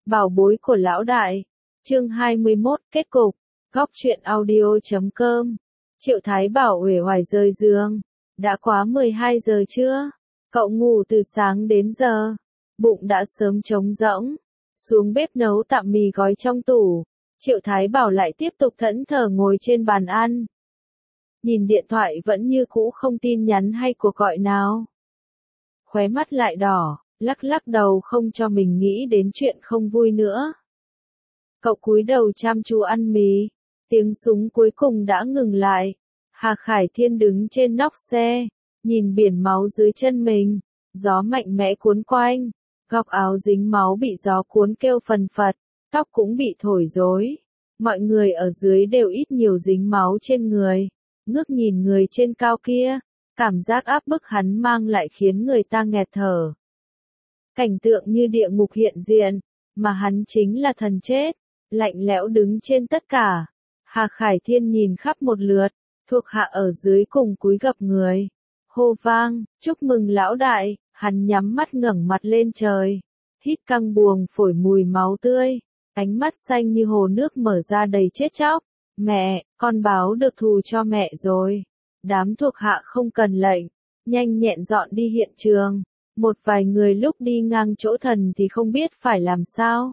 Bảo bối của lão đại. Chương 21, kết cục. Góc truyện audio.com. Triệu Thái Bảo uể oải rời giường. Đã quá 12 giờ chưa? Cậu ngủ từ sáng đến giờ. Bụng đã sớm trống rỗng. Xuống bếp nấu tạm mì gói trong tủ. Triệu Thái Bảo lại tiếp tục thẫn thờ ngồi trên bàn ăn. Nhìn điện thoại vẫn như cũ, không tin nhắn hay cuộc gọi nào. Khóe mắt lại đỏ, lắc lắc đầu không cho mình nghĩ đến chuyện không vui nữa. Cậu cúi đầu chăm chú ăn mì. Tiếng súng cuối cùng đã ngừng lại. Hà Khải Thiên đứng trên nóc xe, nhìn biển máu dưới chân mình. Gió mạnh mẽ cuốn quanh. Góc áo dính máu bị gió cuốn kêu phần phật. Tóc cũng bị thổi rối. Mọi người ở dưới đều ít nhiều dính máu trên người. Ngước nhìn người trên cao kia, cảm giác áp bức hắn mang lại khiến người ta nghẹt thở. Cảnh tượng như địa ngục hiện diện, mà hắn chính là thần chết, lạnh lẽo đứng trên tất cả. Hà Khải Thiên nhìn khắp một lượt, thuộc hạ ở dưới cùng cúi gập người. Hô vang, chúc mừng lão đại, hắn nhắm mắt ngẩng mặt lên trời. Hít căng buồng phổi mùi máu tươi, ánh mắt xanh như hồ nước mở ra đầy chết chóc. Mẹ, con báo được thù cho mẹ rồi. Đám thuộc hạ không cần lệnh, nhanh nhẹn dọn đi hiện trường. Một vài người lúc đi ngang chỗ thần thì không biết phải làm sao.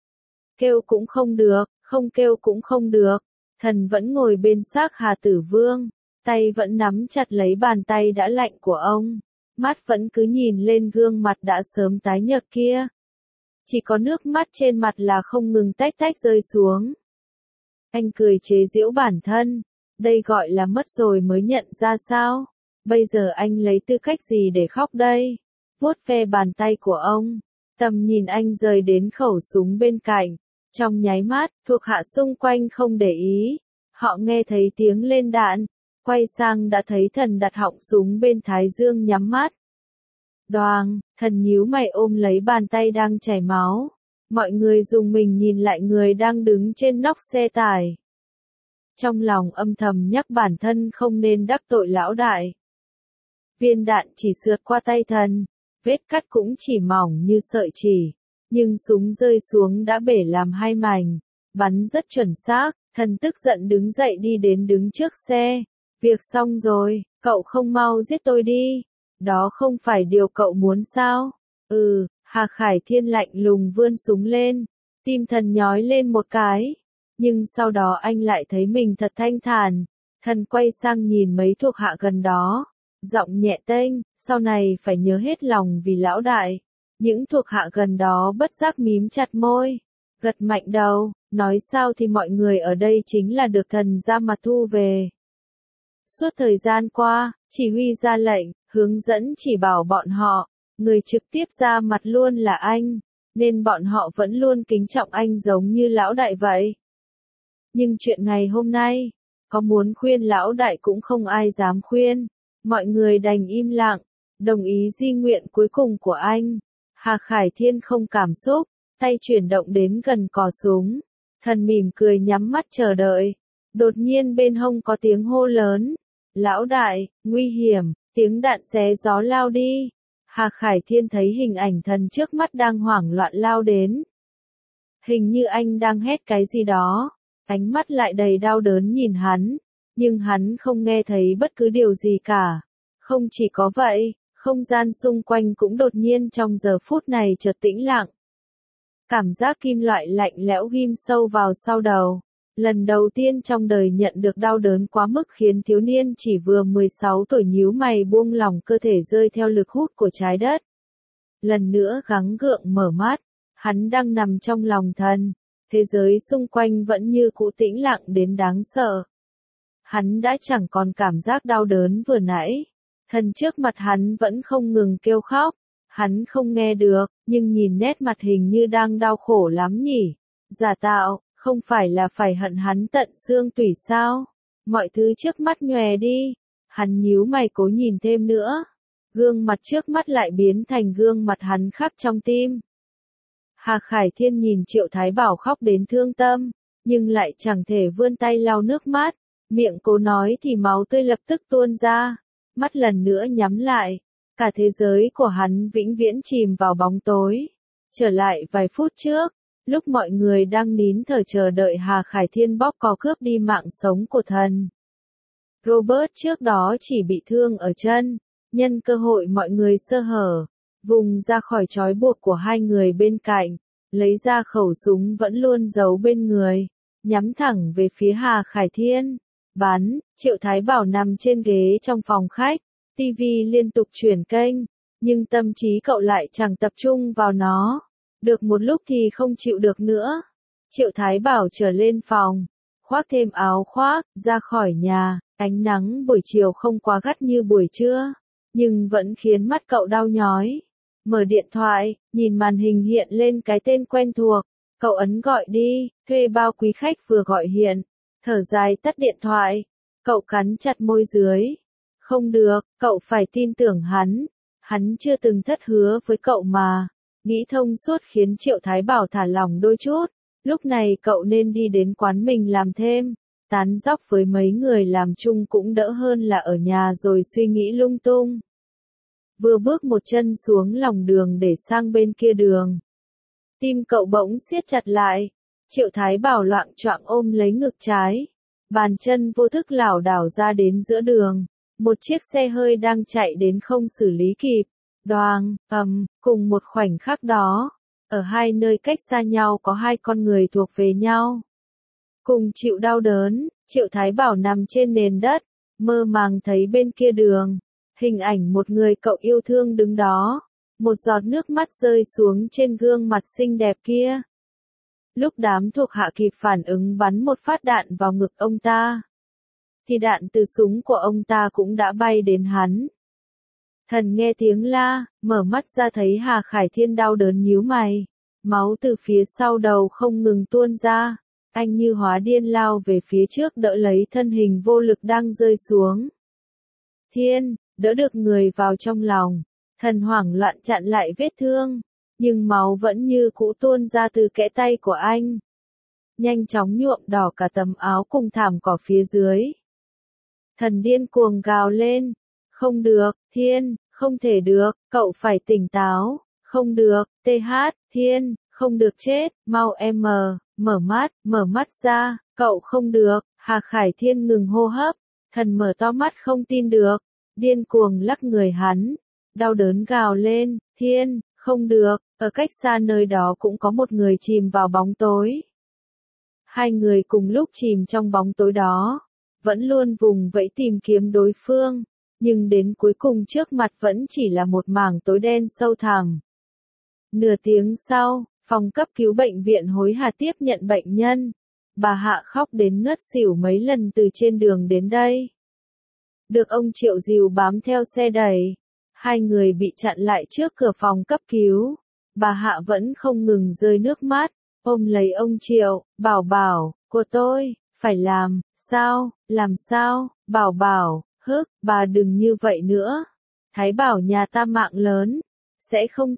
Kêu cũng không được, không kêu cũng không được. Thần vẫn ngồi bên xác Hà Tử Vương, tay vẫn nắm chặt lấy bàn tay đã lạnh của ông. Mắt vẫn cứ nhìn lên gương mặt đã sớm tái nhợt kia. Chỉ có nước mắt trên mặt là không ngừng tách tách rơi xuống. Anh cười chế giễu bản thân, đây gọi là mất rồi mới nhận ra sao? Bây giờ anh lấy tư cách gì để khóc đây? Vuốt ve bàn tay của ông, tầm nhìn anh rời đến khẩu súng bên cạnh. Trong nháy mắt, thuộc hạ xung quanh không để ý. Họ nghe thấy tiếng lên đạn, quay sang đã thấy thần đặt họng súng bên thái dương nhắm mắt. Đoàng, thần nhíu mày ôm lấy bàn tay đang chảy máu. Mọi người rùng mình nhìn lại người đang đứng trên nóc xe tải. Trong lòng âm thầm nhắc bản thân không nên đắc tội lão đại. Viên đạn chỉ sượt qua tay thần, vết cắt cũng chỉ mỏng như sợi chỉ. Nhưng súng rơi xuống đã bể làm hai mảnh, bắn rất chuẩn xác. Thần tức giận đứng dậy đi đến đứng trước xe. Việc xong rồi, cậu không mau giết tôi đi. Đó không phải điều cậu muốn sao? Hà Khải Thiên lạnh lùng vươn súng lên, tim thần nhói lên một cái. Nhưng sau đó anh lại thấy mình thật thanh thản. Thần quay sang nhìn mấy thuộc hạ gần đó, giọng nhẹ tênh, sau này phải nhớ hết lòng vì lão đại. Những thuộc hạ gần đó bất giác mím chặt môi, gật mạnh đầu, nói sao thì mọi người ở đây chính là được thần ra mặt thu về. Suốt thời gian qua, chỉ huy ra lệnh, hướng dẫn chỉ bảo bọn họ. Người trực tiếp ra mặt luôn là anh, nên bọn họ vẫn luôn kính trọng anh giống như lão đại vậy. Nhưng chuyện ngày hôm nay, có muốn khuyên lão đại cũng không ai dám khuyên. Mọi người đành im lặng, đồng ý di nguyện cuối cùng của anh. Hà Khải Thiên không cảm xúc, tay chuyển động đến gần cò súng. Thần mỉm cười nhắm mắt chờ đợi. Đột nhiên bên hông có tiếng hô lớn. Lão đại, nguy hiểm, tiếng đạn xé gió lao đi. Hà Khải Thiên thấy hình ảnh thần trước mắt đang hoảng loạn lao đến. Hình như anh đang hét cái gì đó, ánh mắt lại đầy đau đớn nhìn hắn, nhưng hắn không nghe thấy bất cứ điều gì cả. Không chỉ có vậy, không gian xung quanh cũng đột nhiên trong giờ phút này chợt tĩnh lặng. Cảm giác kim loại lạnh lẽo ghim sâu vào sau đầu. Lần đầu tiên trong đời nhận được đau đớn quá mức khiến thiếu niên chỉ vừa 16 tuổi nhíu mày buông lỏng cơ thể rơi theo lực hút của trái đất. Lần nữa gắng gượng mở mắt, hắn đang nằm trong lòng thần, thế giới xung quanh vẫn như cũ tĩnh lặng đến đáng sợ. Hắn đã chẳng còn cảm giác đau đớn vừa nãy, thần trước mặt hắn vẫn không ngừng kêu khóc, hắn không nghe được, nhưng nhìn nét mặt hình như đang đau khổ lắm nhỉ. Giả tạo. Không phải là phải hận hắn tận xương tủy sao? Mọi thứ trước mắt nhòe đi. Hắn nhíu mày cố nhìn thêm nữa. Gương mặt trước mắt lại biến thành gương mặt hắn khắc trong tim. Hà Khải Thiên nhìn Triệu Thái Bảo khóc đến thương tâm, nhưng lại chẳng thể vươn tay lau nước mắt. Miệng cố nói thì máu tươi lập tức tuôn ra. Mắt lần nữa nhắm lại. Cả thế giới của hắn vĩnh viễn chìm vào bóng tối. Trở lại vài phút trước. Lúc mọi người đang nín thở chờ đợi Hà Khải Thiên bóp cò cướp đi mạng sống của thần. Robert trước đó chỉ bị thương ở chân, nhân cơ hội mọi người sơ hở, vùng ra khỏi trói buộc của hai người bên cạnh, lấy ra khẩu súng vẫn luôn giấu bên người, nhắm thẳng về phía Hà Khải Thiên, bắn. Triệu Thái Bảo nằm trên ghế trong phòng khách, tivi liên tục chuyển kênh, nhưng tâm trí cậu lại chẳng tập trung vào nó. Được một lúc thì không chịu được nữa. Triệu Thái Bảo trở lên phòng, khoác thêm áo khoác, ra khỏi nhà. Ánh nắng buổi chiều không quá gắt như buổi trưa, nhưng vẫn khiến mắt cậu đau nhói. Mở điện thoại, nhìn màn hình hiện lên cái tên quen thuộc, cậu ấn gọi đi, thuê bao quý khách vừa gọi hiện. Thở dài tắt điện thoại, cậu cắn chặt môi dưới. Không được, cậu phải tin tưởng hắn chưa từng thất hứa với cậu mà. Nghĩ thông suốt khiến Triệu Thái Bảo thả lỏng đôi chút, lúc này cậu nên đi đến quán mình làm thêm. Tán dóc với mấy người làm chung cũng đỡ hơn là ở nhà rồi suy nghĩ lung tung. Vừa bước một chân xuống lòng đường để sang bên kia đường, tim cậu bỗng siết chặt lại. Triệu Thái Bảo loạng choạng ôm lấy ngực trái, bàn chân vô thức lảo đảo ra đến giữa đường. Một chiếc xe hơi đang chạy đến không xử lý kịp. Đoàng, cùng một khoảnh khắc đó, ở hai nơi cách xa nhau có hai con người thuộc về nhau. Cùng chịu đau đớn, Triệu Thái Bảo nằm trên nền đất, mơ màng thấy bên kia đường, hình ảnh một người cậu yêu thương đứng đó, một giọt nước mắt rơi xuống trên gương mặt xinh đẹp kia. Lúc đám thuộc hạ kịp phản ứng bắn một phát đạn vào ngực ông ta, thì đạn từ súng của ông ta cũng đã bay đến hắn. Thần nghe tiếng la, mở mắt ra thấy Hà Khải Thiên đau đớn nhíu mày, máu từ phía sau đầu không ngừng tuôn ra. Anh như hóa điên lao về phía trước đỡ lấy thân hình vô lực đang rơi xuống. Thiên, đỡ được người vào trong lòng. Thần hoảng loạn chặn lại vết thương, nhưng máu vẫn như cũ tuôn ra từ kẽ tay của anh. Nhanh chóng nhuộm đỏ cả tấm áo cùng thảm cỏ phía dưới. Thần điên cuồng gào lên. Không được, Thiên, không thể được, cậu phải tỉnh táo. Không được, TH, Thiên, không được chết, mau em mở mắt ra, cậu không được. Hà Khải Thiên ngừng hô hấp, thần mở to mắt không tin được, điên cuồng lắc người hắn, đau đớn gào lên, Thiên, không được. Ở cách xa nơi đó cũng có một người chìm vào bóng tối. Hai người cùng lúc chìm trong bóng tối đó, vẫn luôn vùng vẫy tìm kiếm đối phương, nhưng đến cuối cùng trước mặt vẫn chỉ là một mảng tối đen sâu thẳm. Nửa tiếng sau, phòng cấp cứu bệnh viện hối hả tiếp nhận bệnh nhân. Bà Hạ khóc đến ngất xỉu mấy lần từ trên đường đến đây. Được ông Triệu dìu bám theo xe đẩy. Hai người bị chặn lại trước cửa phòng cấp cứu. Bà Hạ vẫn không ngừng rơi nước mắt, ôm lấy ông Triệu, bảo, của tôi, phải làm sao, bảo, bà đừng như vậy nữa. Thái Bảo nhà ta mạng lớn, sẽ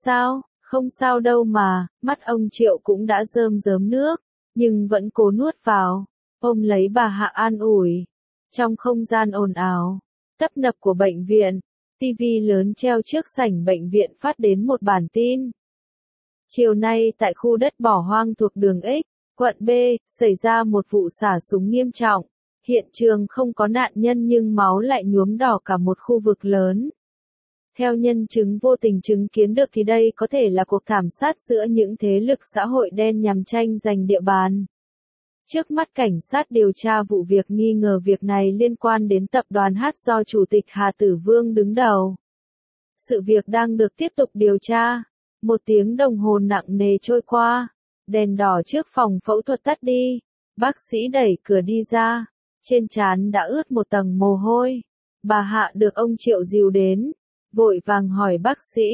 không sao đâu mà. Mắt ông Triệu cũng đã rơm rớm nước, nhưng vẫn cố nuốt vào, ôm lấy bà Hạ an ủi. Trong không gian ồn ào, tấp nập của bệnh viện, tivi lớn treo trước sảnh bệnh viện phát đến một bản tin. Chiều nay tại khu đất bỏ hoang thuộc đường X, quận B, xảy ra một vụ xả súng nghiêm trọng. Hiện trường không có nạn nhân nhưng máu lại nhuốm đỏ cả một khu vực lớn. Theo nhân chứng vô tình chứng kiến được thì đây có thể là cuộc thảm sát giữa những thế lực xã hội đen nhằm tranh giành địa bàn. Trước mắt cảnh sát điều tra vụ việc nghi ngờ việc này liên quan đến tập đoàn H do Chủ tịch Hà Tử Vương đứng đầu. Sự việc đang được tiếp tục điều tra. 1 tiếng đồng hồ nặng nề trôi qua. Đèn đỏ trước phòng phẫu thuật tắt đi. Bác sĩ đẩy cửa đi ra. Trên trán đã ướt một tầng mồ hôi. Bà Hạ được ông Triệu dìu đến. Vội vàng hỏi bác sĩ.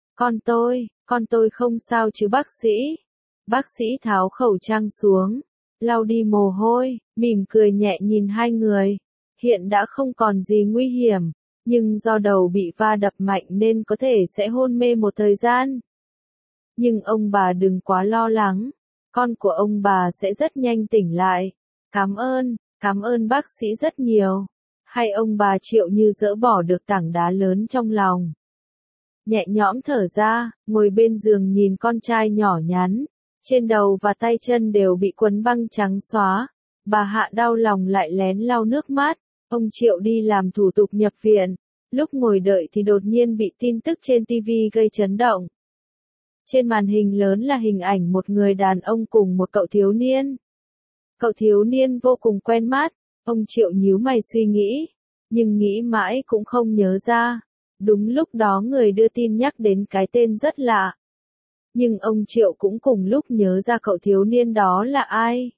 Con tôi không sao chứ bác sĩ? Bác sĩ tháo khẩu trang xuống, lau đi mồ hôi, mỉm cười nhẹ nhìn hai người. Hiện đã không còn gì nguy hiểm, nhưng do đầu bị va đập mạnh nên có thể sẽ hôn mê một thời gian. Nhưng ông bà đừng quá lo lắng, con của ông bà sẽ rất nhanh tỉnh lại. Cảm ơn bác sĩ rất nhiều. Hay ông bà Triệu như dỡ bỏ được tảng đá lớn trong lòng. Nhẹ nhõm thở ra, ngồi bên giường nhìn con trai nhỏ nhắn, Trên đầu và tay chân đều bị quấn băng trắng xóa. Bà Hạ đau lòng lại lén lau nước mắt. Ông Triệu đi làm thủ tục nhập viện. Lúc ngồi đợi thì đột nhiên bị tin tức trên TV gây chấn động. Trên màn hình lớn là hình ảnh một người đàn ông cùng một cậu thiếu niên. Cậu thiếu niên vô cùng quen mắt. Ông Triệu nhíu mày suy nghĩ. Nhưng nghĩ mãi cũng không nhớ ra. Đúng lúc đó người đưa tin nhắc đến cái tên rất lạ. Nhưng ông Triệu cũng cùng lúc nhớ ra cậu thiếu niên đó là ai.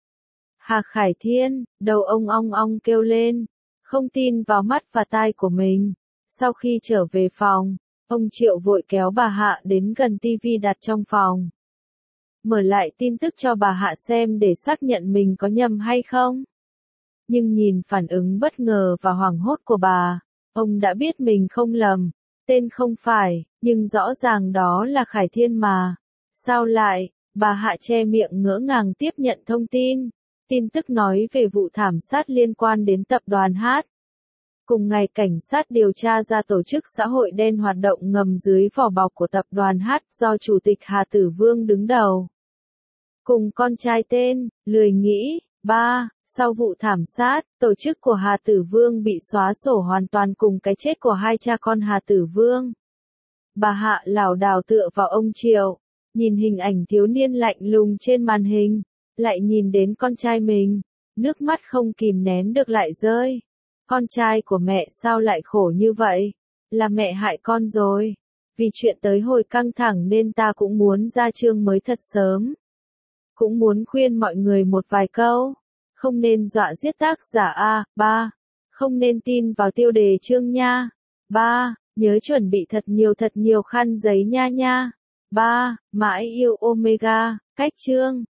Hà Khải Thiên, đầu ông ong ong kêu lên, không tin vào mắt và tai của mình. Sau khi trở về phòng, ông Triệu vội kéo bà Hạ đến gần tivi đặt trong phòng. Mở lại tin tức cho bà Hạ xem để xác nhận mình có nhầm hay không. Nhưng nhìn phản ứng bất ngờ và hoảng hốt của bà, ông đã biết mình không lầm. Tên không phải, nhưng rõ ràng đó là Khải Thiên mà. Sao lại, bà Hạ che miệng ngỡ ngàng tiếp nhận thông tin. Tin tức nói về vụ thảm sát liên quan đến tập đoàn H. Cùng ngày cảnh sát điều tra ra tổ chức xã hội đen hoạt động ngầm dưới vỏ bọc của tập đoàn H do Chủ tịch Hà Tử Vương đứng đầu. Cùng con trai tên, lười nghĩ, 3. Sau vụ thảm sát, tổ chức của Hà Tử Vương bị xóa sổ hoàn toàn cùng cái chết của hai cha con Hà Tử Vương. Bà Hạ lảo đảo tựa vào ông Triệu, nhìn hình ảnh thiếu niên lạnh lùng trên màn hình, lại nhìn đến con trai mình, nước mắt không kìm nén được lại rơi. Con trai của mẹ sao lại khổ như vậy? Là mẹ hại con rồi. Vì chuyện tới hồi căng thẳng nên ta cũng muốn ra chương mới thật sớm. Cũng muốn khuyên mọi người một vài câu. Không nên dọa giết tác giả A. 3. Không nên tin vào tiêu đề chương nha. 3. Nhớ chuẩn bị thật nhiều khăn giấy nha nha. 3. Mãi yêu Omega, cách chương.